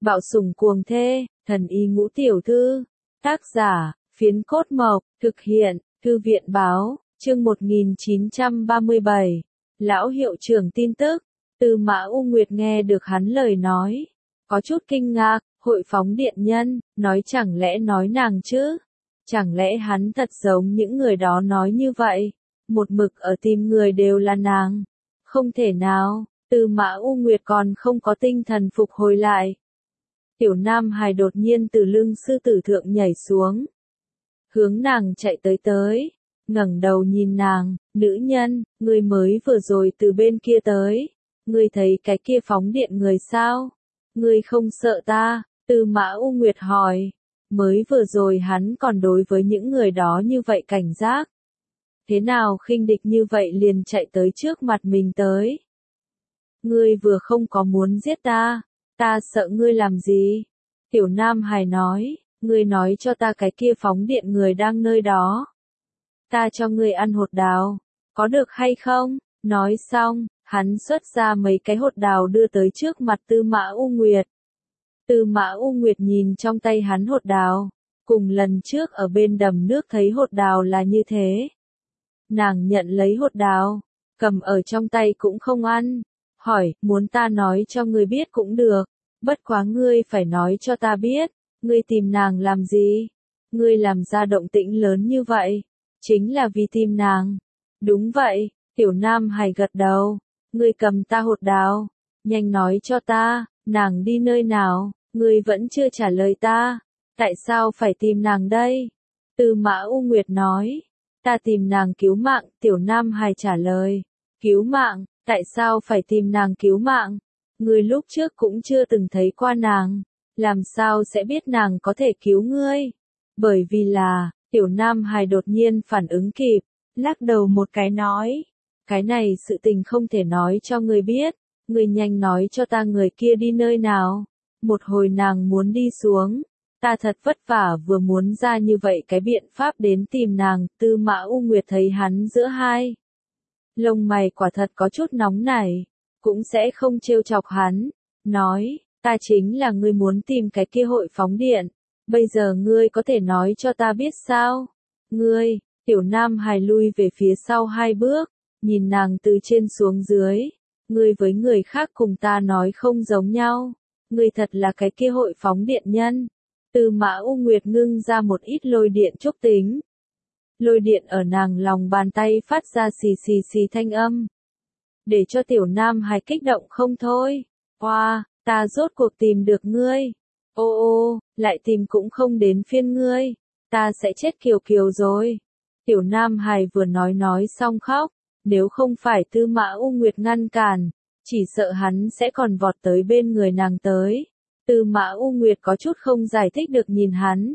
Bạo sủng cuồng thê, thần y ngũ tiểu thư. Tác giả, Phiến Cốt Mộc, thực hiện, Thư viện báo, chương 1937. Lão hiệu trưởng tin tức. Tư Mã U Nguyệt nghe được hắn lời nói, có chút kinh ngạc, hội phóng điện nhân, nói chẳng lẽ nói nàng chứ? Chẳng lẽ hắn thật giống những người đó nói như vậy? Một mực ở tìm người đều là nàng. Không thể nào, Tư Mã U Nguyệt còn không có tinh thần phục hồi lại. Tiểu Nam Hải đột nhiên từ lưng sư tử thượng nhảy xuống, hướng nàng chạy tới, ngẩng đầu nhìn nàng, nữ nhân, ngươi mới vừa rồi từ bên kia tới, ngươi thấy cái kia phóng điện người sao? Ngươi không sợ ta? Tư Mã U Nguyệt hỏi. Mới vừa rồi hắn còn đối với những người đó như vậy cảnh giác. Thế nào khinh địch như vậy liền chạy tới trước mặt mình tới? Ngươi vừa không có muốn giết ta, ta sợ ngươi làm gì? Tiểu Nam Hải nói, ngươi nói cho ta cái kia phóng điện người đang nơi đó. Ta cho ngươi ăn hột đào, có được hay không? Nói xong, hắn xuất ra mấy cái hột đào đưa tới trước mặt Tư Mã U Nguyệt. Tư Mã U Nguyệt nhìn trong tay hắn hột đào, cùng lần trước ở bên đầm nước thấy hột đào là như thế. Nàng nhận lấy hột đào, cầm ở trong tay cũng không ăn, hỏi, muốn ta nói cho ngươi biết cũng được, bất quá ngươi phải nói cho ta biết, ngươi tìm nàng làm gì? Ngươi làm ra động tĩnh lớn như vậy, chính là vì tìm nàng. Đúng vậy, Tiểu Nam Hải gật đầu, ngươi cầm ta hột đào, nhanh nói cho ta, nàng đi nơi nào, ngươi vẫn chưa trả lời ta, tại sao phải tìm nàng đây? Tư Mã U Nguyệt nói, ta tìm nàng cứu mạng, Tiểu Nam Hải trả lời, cứu mạng, tại sao phải tìm nàng cứu mạng? Ngươi lúc trước cũng chưa từng thấy qua nàng, làm sao sẽ biết nàng có thể cứu ngươi? Bởi vì là, Tiểu Nam Hải đột nhiên phản ứng kịp, lắc đầu một cái nói, cái này sự tình không thể nói cho ngươi biết, ngươi nhanh nói cho ta người kia đi nơi nào. Một hồi nàng muốn đi xuống, ta thật vất vả vừa muốn ra như vậy cái biện pháp đến tìm nàng. Tư Mã U Nguyệt thấy hắn giữa hai lông mày quả thật có chút nóng nảy, cũng sẽ không trêu chọc hắn, nói, ta chính là ngươi muốn tìm cái kia hội phóng điện, bây giờ ngươi có thể nói cho ta biết sao? Ngươi, Tiểu Nam Hải lui về phía sau hai bước, nhìn nàng từ trên xuống dưới, ngươi với người khác cùng ta nói không giống nhau, ngươi thật là cái kia hội phóng điện nhân. Tư Mã U Nguyệt ngưng ra một ít lôi điện trúc tính. Lôi điện ở nàng lòng bàn tay phát ra xì xì xì thanh âm, để cho Tiểu Nam Hải kích động không thôi. Hoa, ta rốt cuộc tìm được ngươi. Ô ô, lại tìm cũng không đến phiên ngươi, ta sẽ chết kiều kiều rồi. Tiểu Nam Hải vừa nói xong khóc, nếu không phải Tư Mã U Nguyệt ngăn cản, chỉ sợ hắn sẽ còn vọt tới bên người nàng tới. Tư Mã U Nguyệt có chút không giải thích được nhìn hắn.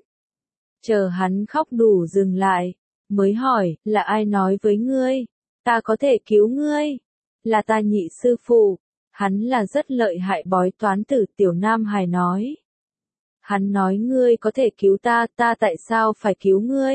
Chờ hắn khóc đủ dừng lại, mới hỏi, là ai nói với ngươi? Ta có thể cứu ngươi. Là ta nhị sư phụ. Hắn là rất lợi hại bói toán tử. Tiểu Nam Hải nói. Hắn nói ngươi có thể cứu ta, ta tại sao phải cứu ngươi?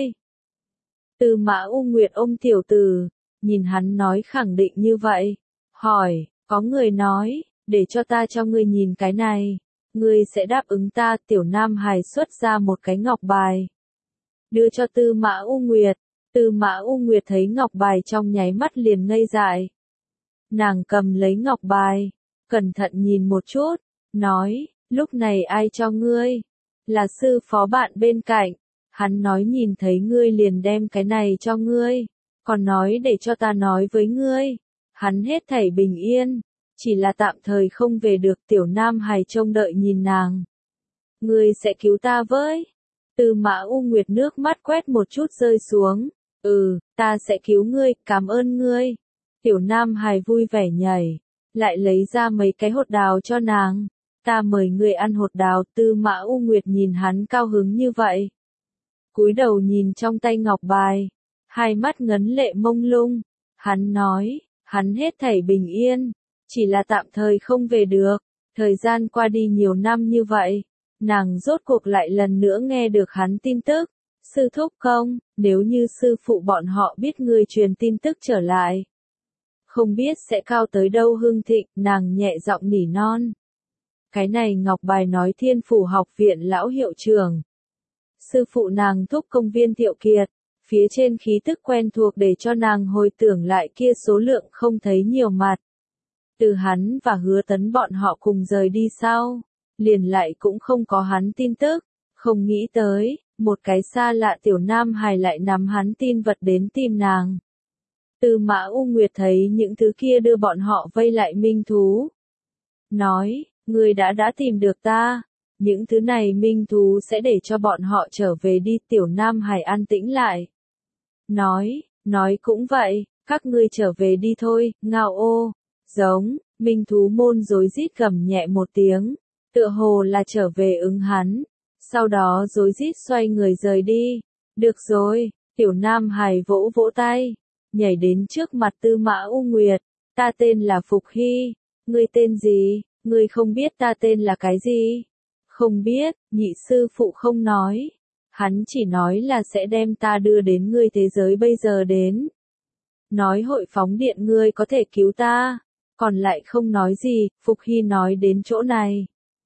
Tư Mã U Nguyệt ôm tiểu tử, nhìn hắn nói khẳng định như vậy. Hỏi, có người nói, để cho ta cho ngươi nhìn cái này. Ngươi sẽ đáp ứng ta. Tiểu Nam Hải xuất ra một cái ngọc bài, đưa cho Tư Mã U Nguyệt. Tư Mã U Nguyệt thấy ngọc bài trong nháy mắt liền ngây dại. Nàng cầm lấy ngọc bài, cẩn thận nhìn một chút, nói, lúc này ai cho ngươi? Là sư phó bạn bên cạnh, hắn nói nhìn thấy ngươi liền đem cái này cho ngươi, còn nói để cho ta nói với ngươi, hắn hết thảy bình yên, chỉ là tạm thời không về được. Tiểu Nam Hải trông đợi nhìn nàng. Ngươi sẽ cứu ta với? Tư Mã U Nguyệt nước mắt quét một chút rơi xuống. Ta sẽ cứu ngươi, cảm ơn ngươi. Tiểu Nam Hải vui vẻ nhảy, lại lấy ra mấy cái hột đào cho nàng. Ta mời ngươi ăn hột đào. Tư Mã U Nguyệt nhìn hắn cao hứng như vậy, cúi đầu nhìn trong tay ngọc bài, hai mắt ngấn lệ mông lung. Hắn nói, hắn hết thảy bình yên, chỉ là tạm thời không về được. Thời gian qua đi nhiều năm như vậy, nàng rốt cuộc lại lần nữa nghe được hắn tin tức. Sư thúc công, nếu như sư phụ bọn họ biết ngươi truyền tin tức trở lại, không biết sẽ cao tới đâu hưng thịnh. Nàng nhẹ giọng nỉ non. Cái này ngọc bài nói Thiên Phủ học viện lão hiệu trưởng. Sư phụ nàng thúc công Viên Thiệu Kiệt, phía trên khí tức quen thuộc để cho nàng hồi tưởng lại kia số lượng không thấy nhiều mặt. Từ hắn và Hứa Tấn bọn họ cùng rời đi sau, liền lại cũng không có hắn tin tức, không nghĩ tới, một cái xa lạ tiểu nam hài lại nắm hắn tin vật đến tìm nàng. Tư Mã U Nguyệt thấy những thứ kia đưa bọn họ vây lại minh thú. Nói, ngươi đã tìm được ta, những thứ này minh thú sẽ để cho bọn họ trở về đi. Tiểu nam hài an tĩnh lại. Nói cũng vậy, các ngươi trở về đi thôi. Ngao ô, giống, minh thú môn rối rít gầm nhẹ một tiếng, tựa hồ là trở về ứng hắn, sau đó rối rít xoay người rời đi. Được rồi, tiểu nam hài vỗ vỗ tay, nhảy đến trước mặt Tư Mã U Nguyệt, ta tên là Phục Hy, ngươi tên gì, ngươi không biết ta tên là cái gì? Không biết, nhị sư phụ không nói, hắn chỉ nói là sẽ đem ta đưa đến ngươi thế giới bây giờ đến. Nói hội phóng điện ngươi có thể cứu ta, còn lại không nói gì. Phục Hy nói đến chỗ này.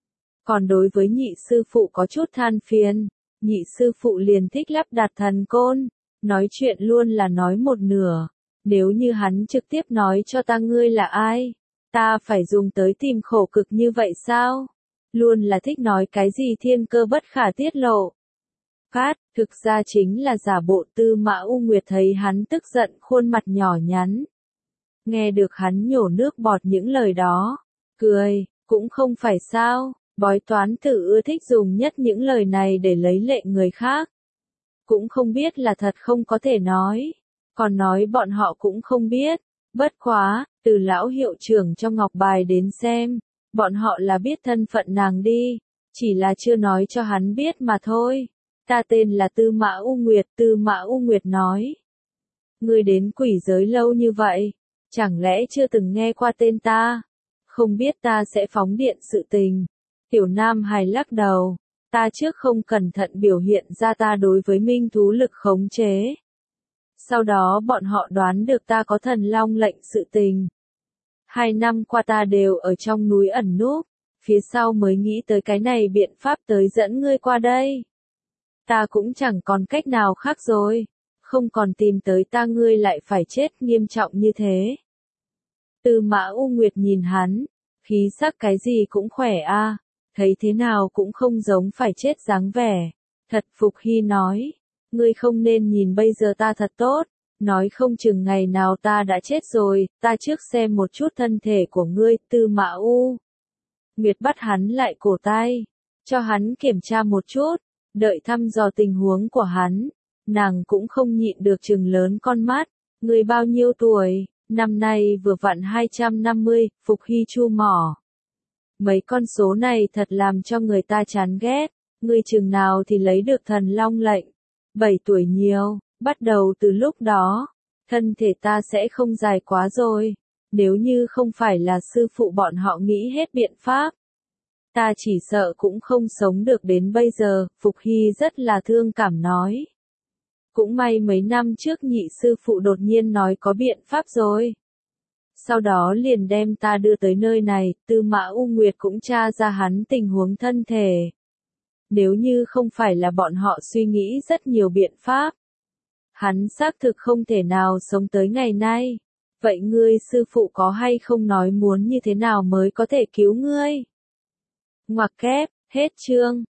Còn đối với nhị sư phụ có chút than phiền, nhị sư phụ liền thích lắp đặt thần côn, nói chuyện luôn là nói một nửa, nếu như hắn trực tiếp nói cho ta ngươi là ai, ta phải dùng tới tìm khổ cực như vậy sao? Luôn là thích nói cái gì thiên cơ bất khả tiết lộ. Cát, thực ra chính là giả bộ. Tư Mã U Nguyệt thấy hắn tức giận, khuôn mặt nhỏ nhắn. Nghe được hắn nhổ nước bọt những lời đó, cười, cũng không phải sao, bói toán tử ưa thích dùng nhất những lời này để lấy lệ người khác. Cũng không biết là thật không có thể nói, còn nói bọn họ cũng không biết, bất quá, từ lão hiệu trưởng trong ngọc bài đến xem, bọn họ là biết thân phận nàng đi, chỉ là chưa nói cho hắn biết mà thôi. Ta tên là Tư Mã U Nguyệt. Tư Mã U Nguyệt nói. Ngươi đến quỷ giới lâu như vậy, chẳng lẽ chưa từng nghe qua tên ta? Không biết ta sẽ phóng điện sự tình. Tiểu nam hài lắc đầu, ta trước không cẩn thận biểu hiện ra ta đối với minh thú lực khống chế. Sau đó bọn họ đoán được ta có thần long lệnh sự tình. 2 năm qua ta đều ở trong núi ẩn núp, phía sau mới nghĩ tới cái này biện pháp tới dẫn ngươi qua đây. Ta cũng chẳng còn cách nào khác rồi, không còn tìm tới ta ngươi lại phải chết nghiêm trọng như thế. Tư Mã U Nguyệt nhìn hắn, khí sắc cái gì cũng khỏe a, thấy thế nào cũng không giống phải chết dáng vẻ. Thật. Phục Hy nói, ngươi không nên nhìn bây giờ ta thật tốt, nói không chừng ngày nào ta đã chết rồi. Ta trước xem một chút thân thể của ngươi. Tư Mã U Nguyệt bắt hắn lại cổ tay, cho hắn kiểm tra một chút, đợi thăm dò tình huống của hắn, nàng cũng không nhịn được trừng lớn con mắt. Ngươi bao nhiêu tuổi? Năm nay vừa vặn 250. Phục Hy chu mỏ. Mấy con số này thật làm cho người ta chán ghét. Ngươi chừng nào thì lấy được thần long lệnh? 7 tuổi nhiều. Bắt đầu từ lúc đó, thân thể ta sẽ không dài quá rồi. Nếu như không phải là sư phụ bọn họ nghĩ hết biện pháp, ta chỉ sợ cũng không sống được đến bây giờ. Phục Hy rất là thương cảm nói. Cũng may mấy năm trước nhị sư phụ đột nhiên nói có biện pháp rồi. Sau đó liền đem ta đưa tới nơi này. Tư Mã U Nguyệt cũng tra ra hắn tình huống thân thể. Nếu như không phải là bọn họ suy nghĩ rất nhiều biện pháp, hắn xác thực không thể nào sống tới ngày nay. Vậy ngươi sư phụ có hay không nói muốn như thế nào mới có thể cứu ngươi? Ngoặc kép, hết chương.